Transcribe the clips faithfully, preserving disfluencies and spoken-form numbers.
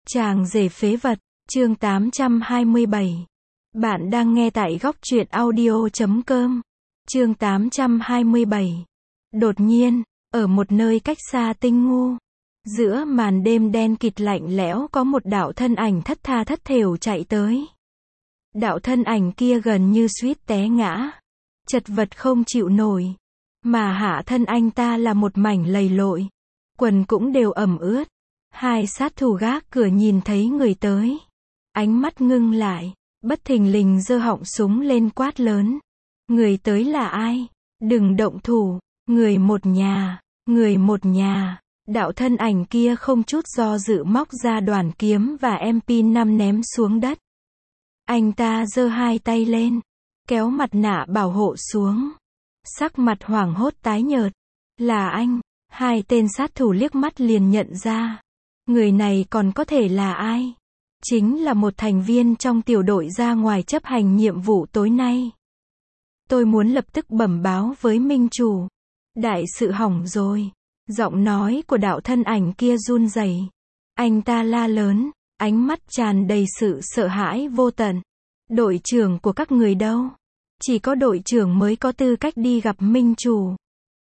Chàng rể phế vật, chương tám trăm hai mươi bảy. Bạn đang nghe tại góc truyện audio chấm com. Chương tám trăm hai mươi bảy. Đột nhiên, ở một nơi cách xa tinh ngu, giữa màn đêm đen kịt lạnh lẽo có một đạo thân ảnh thất tha thất thểu chạy tới. Đạo thân ảnh kia gần như suýt té ngã, chật vật không chịu nổi, mà hạ thân anh ta là một mảnh lầy lội, quần cũng đều ẩm ướt. Hai sát thủ gác cửa nhìn thấy người tới, ánh mắt ngưng lại, bất thình lình giơ họng súng lên quát lớn. Người tới là ai? Đừng động thủ, người một nhà, người một nhà. Đạo thân ảnh kia không chút do dự móc ra đoàn kiếm và em pê năm ném xuống đất. Anh ta giơ hai tay lên, kéo mặt nạ bảo hộ xuống. Sắc mặt hoảng hốt tái nhợt. Là anh. Hai tên sát thủ liếc mắt liền nhận ra. Người này còn có thể là ai? Chính là một thành viên trong tiểu đội ra ngoài chấp hành nhiệm vụ tối nay. Tôi muốn lập tức bẩm báo với minh chủ. Đại sự hỏng rồi. Giọng nói của đạo thân ảnh kia run rẩy. Anh ta la lớn, ánh mắt tràn đầy sự sợ hãi vô tận. Đội trưởng của các người đâu? Chỉ có đội trưởng mới có tư cách đi gặp minh chủ.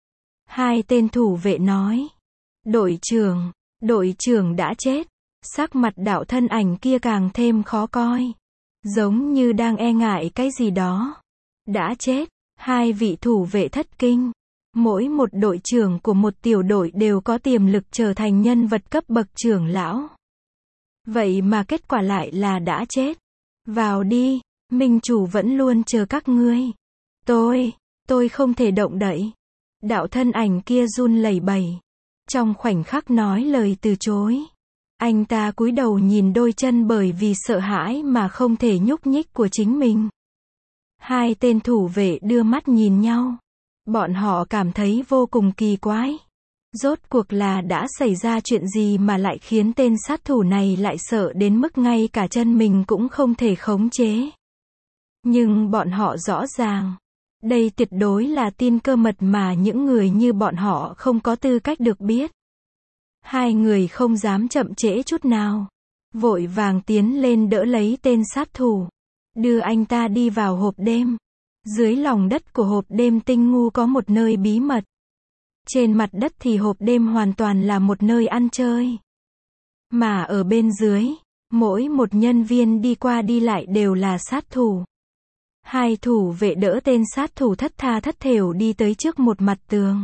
Hai tên thủ vệ nói. Đội trưởng, đội trưởng đã chết. Sắc mặt đạo thân ảnh kia càng thêm khó coi. Giống như đang e ngại cái gì đó. Đã chết. Hai vị thủ vệ thất kinh. Mỗi một đội trưởng của một tiểu đội đều có tiềm lực trở thành nhân vật cấp bậc trưởng lão. Vậy mà kết quả lại là đã chết. Vào đi, minh chủ vẫn luôn chờ các ngươi. Tôi, tôi không thể động đậy. Đạo thân ảnh kia run lẩy bẩy. Trong khoảnh khắc nói lời từ chối. Anh ta cúi đầu nhìn đôi chân bởi vì sợ hãi mà không thể nhúc nhích của chính mình. Hai tên thủ vệ đưa mắt nhìn nhau. Bọn họ cảm thấy vô cùng kỳ quái. Rốt cuộc là đã xảy ra chuyện gì mà lại khiến tên sát thủ này lại sợ đến mức ngay cả chân mình cũng không thể khống chế. Nhưng bọn họ rõ ràng. Đây tuyệt đối là tin cơ mật mà những người như bọn họ không có tư cách được biết. Hai người không dám chậm trễ chút nào. Vội vàng tiến lên đỡ lấy tên sát thủ. Đưa anh ta đi vào hộp đêm. Dưới lòng đất của hộp đêm tinh ngu có một nơi bí mật. Trên mặt đất thì hộp đêm hoàn toàn là một nơi ăn chơi. Mà ở bên dưới, mỗi một nhân viên đi qua đi lại đều là sát thủ. Hai thủ vệ đỡ tên sát thủ thất tha thất thểu đi tới trước một mặt tường.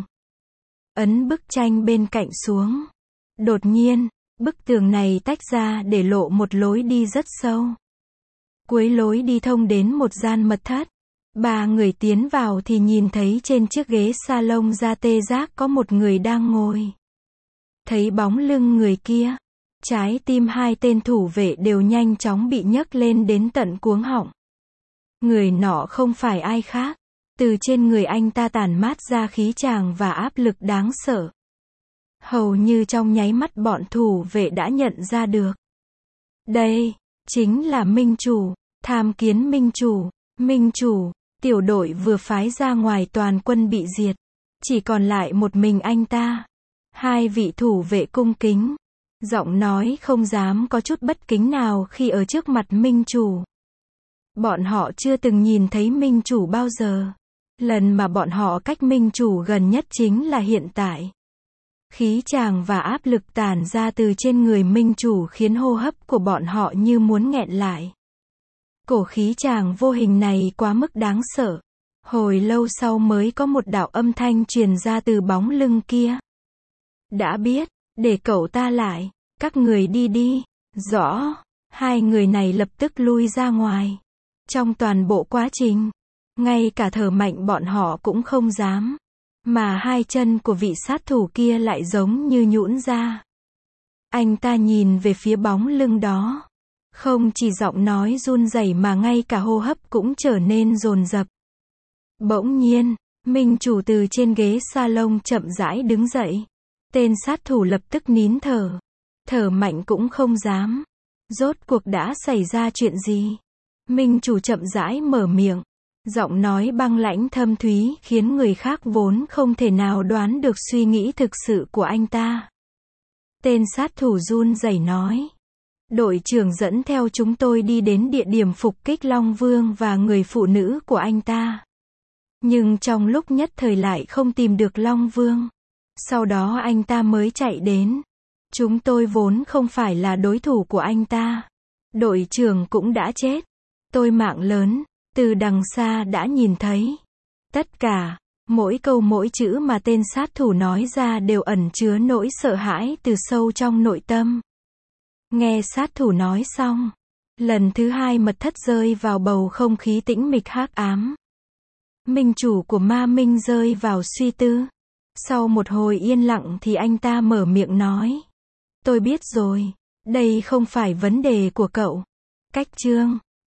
Ấn bức tranh bên cạnh xuống. Đột nhiên, bức tường này tách ra để lộ một lối đi rất sâu. Cuối lối đi thông đến một gian mật thất. Ba người tiến vào thì nhìn thấy trên chiếc ghế salon da tê giác có một người đang ngồi. Thấy bóng lưng người kia, trái tim hai tên thủ vệ đều nhanh chóng bị nhấc lên đến tận cuống họng. Người nọ không phải ai khác. Từ trên người anh ta tản mát ra khí tràng và áp lực đáng sợ. Hầu như trong nháy mắt bọn thủ vệ đã nhận ra được. Đây, chính là minh chủ, tham kiến minh chủ, minh chủ, tiểu đội vừa phái ra ngoài toàn quân bị diệt. Chỉ còn lại một mình anh ta. Hai vị thủ vệ cung kính. Giọng nói không dám có chút bất kính nào khi ở trước mặt minh chủ. Bọn họ chưa từng nhìn thấy minh chủ bao giờ. Lần mà bọn họ cách minh chủ gần nhất chính là hiện tại. Khí tràng và áp lực tản ra từ trên người minh chủ khiến hô hấp của bọn họ như muốn nghẹn lại. Cổ khí tràng vô hình này quá mức đáng sợ. Hồi lâu sau mới có một đạo âm thanh truyền ra từ bóng lưng kia. Đã biết, để cậu ta lại, các người đi đi. Rõ. Hai người này lập tức lui ra ngoài. Trong toàn bộ quá trình, ngay cả thở mạnh bọn họ cũng không dám. Mà hai chân của vị sát thủ kia lại giống như nhũn ra. Anh ta nhìn về phía bóng lưng đó. Không chỉ giọng nói run rẩy mà ngay cả hô hấp cũng trở nên dồn dập. Bỗng nhiên, minh chủ từ trên ghế salon chậm rãi đứng dậy. Tên sát thủ lập tức nín thở. Thở mạnh cũng không dám. Rốt cuộc đã xảy ra chuyện gì? Minh chủ chậm rãi mở miệng. Giọng nói băng lãnh thâm thúy khiến người khác vốn không thể nào đoán được suy nghĩ thực sự của anh ta. Tên sát thủ run rẩy nói. Đội trưởng dẫn theo chúng tôi đi đến địa điểm phục kích Long Vương và người phụ nữ của anh ta. Nhưng trong lúc nhất thời lại không tìm được Long Vương. Sau đó anh ta mới chạy đến. Chúng tôi vốn không phải là đối thủ của anh ta. Đội trưởng cũng đã chết. Tôi mạng lớn, từ đằng xa đã nhìn thấy. Tất cả, mỗi câu mỗi chữ mà tên sát thủ nói ra đều ẩn chứa nỗi sợ hãi từ sâu trong nội tâm. Nghe sát thủ nói xong, lần thứ hai mật thất rơi vào bầu không khí tĩnh mịch hắc ám. Minh chủ của Ma Minh rơi vào suy tư. Sau một hồi yên lặng thì anh ta mở miệng nói. Tôi biết rồi, đây không phải vấn đề của cậu. Cách chương